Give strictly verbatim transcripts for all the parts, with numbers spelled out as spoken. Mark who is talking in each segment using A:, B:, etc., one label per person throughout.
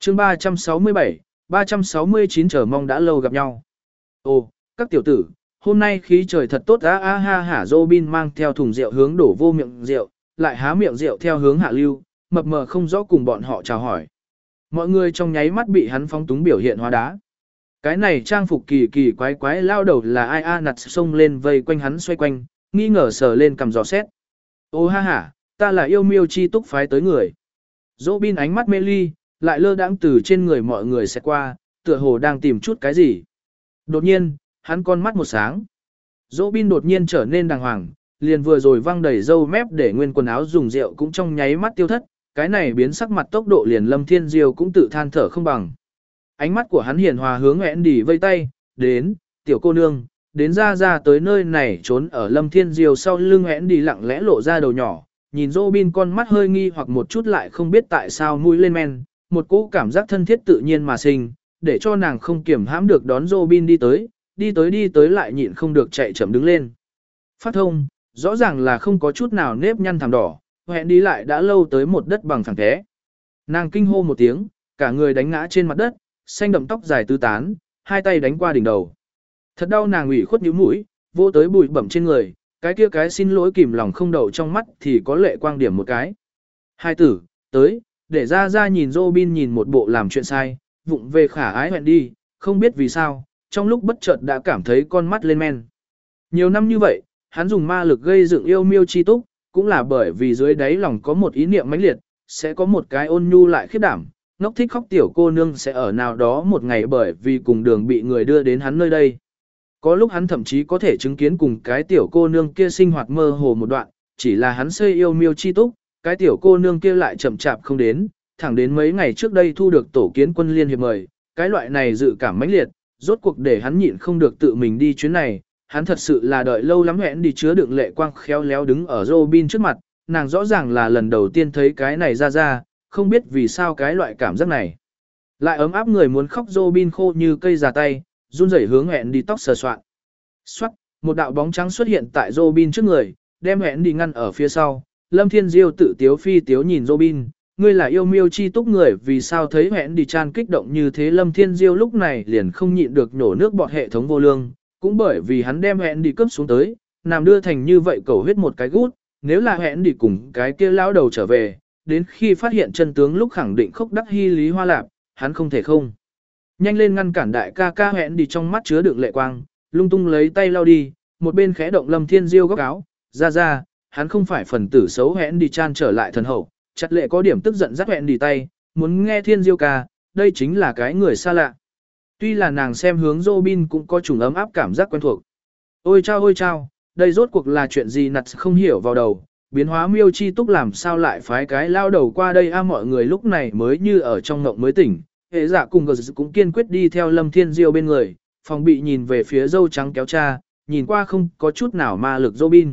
A: chương ba trăm sáu mươi bảy, ba trăm sáu mươi chín chờ mong đã lâu gặp nhau. Ồ, các tiểu tử, hôm nay khí trời thật tốt á a ha hả. Robin mang theo thùng rượu hướng đổ vô miệng rượu, lại há miệng rượu theo hướng hạ lưu, mập mờ không rõ cùng bọn họ chào hỏi. Mọi người trong nháy mắt bị hắn phóng túng biểu hiện hóa đá. Cái này trang phục kỳ kỳ quái quái lao đầu là ai a nặt xông lên vây quanh hắn xoay quanh, nghi ngờ sờ lên cầm giò xét. Ô ha hả, ta là yêu miêu chi túc phái tới người. Robin ánh mắt mê ly, lại lơ đãng từ trên người mọi người sẽ qua, tựa hồ đang tìm chút cái gì. Đột nhiên, hắn con mắt một sáng. Robin đột nhiên trở nên đàng hoàng, liền vừa rồi văng đầy râu mép để nguyên quần áo dùng rượu cũng trong nháy mắt tiêu thất, cái này biến sắc mặt tốc độ liền Lâm Thiên Diêu cũng tự than thở không bằng. Ánh mắt của hắn hiền hòa hướng Andy vây tay, đến, tiểu cô nương, đến ra ra tới nơi này trốn ở Lâm Thiên Diêu sau lưng Andy lặng lẽ lộ ra đầu nhỏ, nhìn Robin con mắt hơi nghi hoặc một chút lại không biết tại sao mũi lên men, một cỗ cảm giác thân thiết tự nhiên mà sinh, để cho nàng không kiểm hãm được đón Robin đi tới, đi tới đi tới lại nhịn không được chạy chậm đứng lên. Phát thông, rõ ràng là không có chút nào nếp nhăn thảm đỏ, hẹn đi lại đã lâu tới một đất bằng phẳng thế. Nàng kinh hô một tiếng, cả người đánh ngã trên mặt đất, xanh đậm tóc dài tứ tán, hai tay đánh qua đỉnh đầu. Thật đau, nàng ủy khuất nhíu mũi, vô tới bụi bẩm trên người, cái kia cái xin lỗi kìm lòng không đậu trong mắt thì có lệ quang điểm một cái. Hai tử, tới, để ra ra nhìn Robin nhìn một bộ làm chuyện sai, vụng về khả ái hẹn đi, không biết vì sao, trong lúc bất chợt đã cảm thấy con mắt lên men. Nhiều năm như vậy, hắn dùng ma lực gây dựng yêu miêu chi túc, cũng là bởi vì dưới đáy lòng có một ý niệm mãnh liệt, sẽ có một cái ôn nhu lại khiếp đảm, ngốc thích khóc tiểu cô nương sẽ ở nào đó một ngày bởi vì cùng đường bị người đưa đến hắn nơi đây. Có lúc hắn thậm chí có thể chứng kiến cùng cái tiểu cô nương kia sinh hoạt mơ hồ một đoạn, chỉ là hắn xây yêu miêu chi túc, cái tiểu cô nương kia lại chậm chạp không đến, thẳng đến mấy ngày trước đây thu được tổ kiến quân liên hiệp mời, cái loại này dự cảm mãnh liệt, rốt cuộc để hắn nhịn không được tự mình đi chuyến này, hắn thật sự là đợi lâu lắm. Hẹn đi chứa đựng lệ quang khéo léo đứng ở Robin trước mặt, nàng rõ ràng là lần đầu tiên thấy cái này ra ra, không biết vì sao cái loại cảm giác này. Lại ấm áp người muốn khóc. Robin khô như cây già tay, run rẩy hướng hẹn đi tóc sờ soạn. Xoát, một đạo bóng trắng xuất hiện tại Robin trước người, đem hẹn đi ngăn ở phía sau. Lâm Thiên Diêu tự tiếu phi tiếu nhìn Robin, ngươi là yêu miêu chi túc người, vì sao thấy hẹn đi chan kích động như thế. Lâm Thiên Diêu lúc này liền không nhịn được nổ nước bọt hệ thống vô lương, cũng bởi vì hắn đem hẹn đi cướp xuống tới, làm đưa thành như vậy cầu huyết một cái gút, nếu là hẹn đi cùng cái kia lão đầu trở về, đến khi phát hiện chân tướng lúc khẳng định khốc đắc hy lý hoa lạp, hắn không thể không. Nhanh lên ngăn cản đại ca ca. Hẹn đi trong mắt chứa đựng lệ quang, lung tung lấy tay lau đi, một bên khẽ động Lâm Thiên Diêu góc áo, ra ra, hắn không phải phần tử xấu. Hẹn đi chan trở lại thần hậu, chặt lệ có điểm tức giận dắt hẹn đi tay, muốn nghe Thiên Diêu ca, đây chính là cái người xa lạ. Tuy là nàng xem hướng Robin cũng có trùng ấm áp cảm giác quen thuộc. Ôi chao ôi chao, đây rốt cuộc là chuyện gì nặt không hiểu vào đầu, biến hóa miêu chi túc làm sao lại phái cái lao đầu qua đây a. Mọi người lúc này mới như ở trong ngộng mới tỉnh, hệ giả cùng gờ cũng kiên quyết đi theo Lâm Thiên Diêu bên người, phòng bị nhìn về phía dâu trắng kéo cha, nhìn qua không có chút nào ma lực Robin.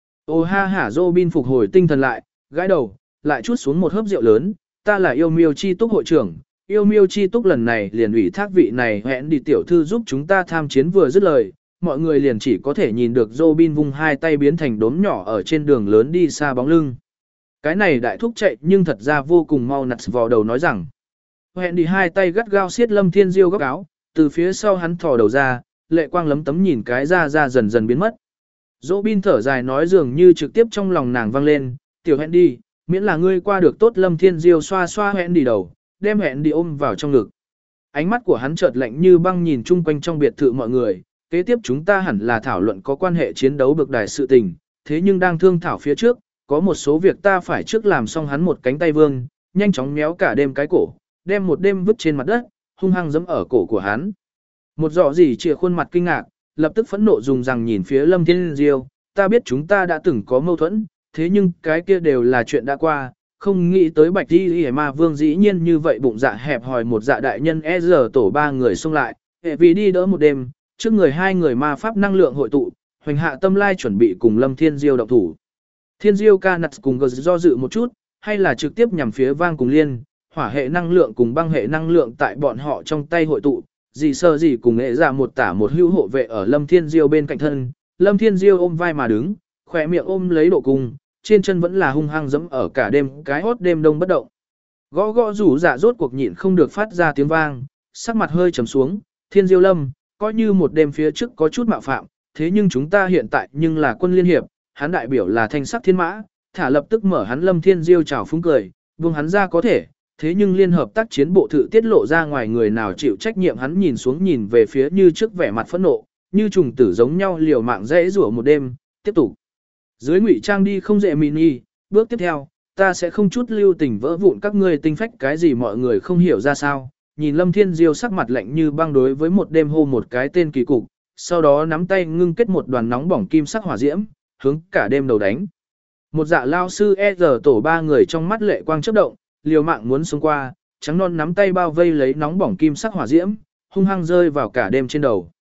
A: Ô ha hả. Robin phục hồi tinh thần lại, gãi đầu, lại chút xuống một hớp rượu lớn, ta là yêu miêu chi túc hội trưởng. Yêu miêu chi túc lần này liền ủy thác vị này hẹn đi tiểu thư giúp chúng ta tham chiến. Vừa dứt lời, mọi người liền chỉ có thể nhìn được Robin vung hai tay biến thành đốm nhỏ ở trên đường lớn đi xa bóng lưng. Cái này đại thúc chạy nhưng thật ra vô cùng mau. Nặt vào đầu nói rằng, hẹn đi hai tay gắt gao siết Lâm Thiên Diêu góc áo, từ phía sau hắn thò đầu ra, lệ quang lấm tấm nhìn cái ra ra dần dần biến mất. Robin thở dài nói dường như trực tiếp trong lòng nàng vang lên, tiểu hẹn đi, miễn là ngươi qua được tốt. Lâm Thiên Diêu xoa xoa hẹn đi đầu, đem hẹn đi ôm vào trong ngực. Ánh mắt của hắn chợt lạnh như băng nhìn chung quanh trong biệt thự mọi người, kế tiếp chúng ta hẳn là thảo luận có quan hệ chiến đấu bực đài sự tình, thế nhưng đang thương thảo phía trước, có một số việc ta phải trước làm xong. Hắn một cánh tay vương, nhanh chóng méo cả đêm cái cổ, đem một đêm vứt trên mặt đất, hung hăng giẫm ở cổ của hắn. Một dọ gì chìa khuôn mặt kinh ngạc, lập tức phẫn nộ dùng rằng nhìn phía Lâm Thiên Diêu, ta biết chúng ta đã từng có mâu thuẫn, thế nhưng cái kia đều là chuyện đã qua, không nghĩ tới Bạch Y Y Ma Vương dĩ nhiên như vậy bụng dạ hẹp hòi. Một dạ đại nhân e giờ tổ ba người xông lại, hệ vì đi đỡ một đêm, trước người hai người ma pháp năng lượng hội tụ, hoành hạ tâm lai chuẩn bị cùng Lâm Thiên Diêu động thủ. Thiên Diêu ca nặt cùng gờ do dự một chút, hay là trực tiếp nhằm phía vang cùng liên, hỏa hệ năng lượng cùng băng hệ năng lượng tại bọn họ trong tay hội tụ, gì sơ gì cùng nghệ ra một tả một hữu hộ vệ ở Lâm Thiên Diêu bên cạnh thân. Lâm Thiên Diêu ôm vai mà đứng, khỏe miệng ôm lấy độ cung, trên chân vẫn là hung hăng giẫm ở cả đêm cái hốt đêm đông bất động. Gõ gõ rủ dạ rốt cuộc nhịn không được phát ra tiếng vang, sắc mặt hơi trầm xuống, Thiên Diêu Lâm, coi như một đêm phía trước có chút mạo phạm, thế nhưng chúng ta hiện tại nhưng là quân liên hiệp, hắn đại biểu là thanh sắc thiên mã, thả lập tức mở hắn Lâm Thiên Diêu chào phúng cười, buông hắn ra có thể, thế nhưng liên hợp tác chiến bộ thự tiết lộ ra ngoài người nào chịu trách nhiệm, hắn nhìn xuống nhìn về phía như trước vẻ mặt phẫn nộ, như trùng tử giống nhau liều mạng dễ rủa một đêm, tiếp tục. Dưới ngụy trang đi không dễ mini, bước tiếp theo, ta sẽ không chút lưu tình vỡ vụn các ngươi tinh phách cái gì mọi người không hiểu ra sao. Nhìn Lâm Thiên Diêu sắc mặt lạnh như băng đối với một đêm hô một cái tên kỳ cục, sau đó nắm tay ngưng kết một đoàn nóng bỏng kim sắc hỏa diễm, hướng cả đêm đầu đánh. Một dạ lao sư e giờ tổ ba người trong mắt lệ quang chớp động, liều mạng muốn xông qua, trắng non nắm tay bao vây lấy nóng bỏng kim sắc hỏa diễm, hung hăng rơi vào cả đêm trên đầu.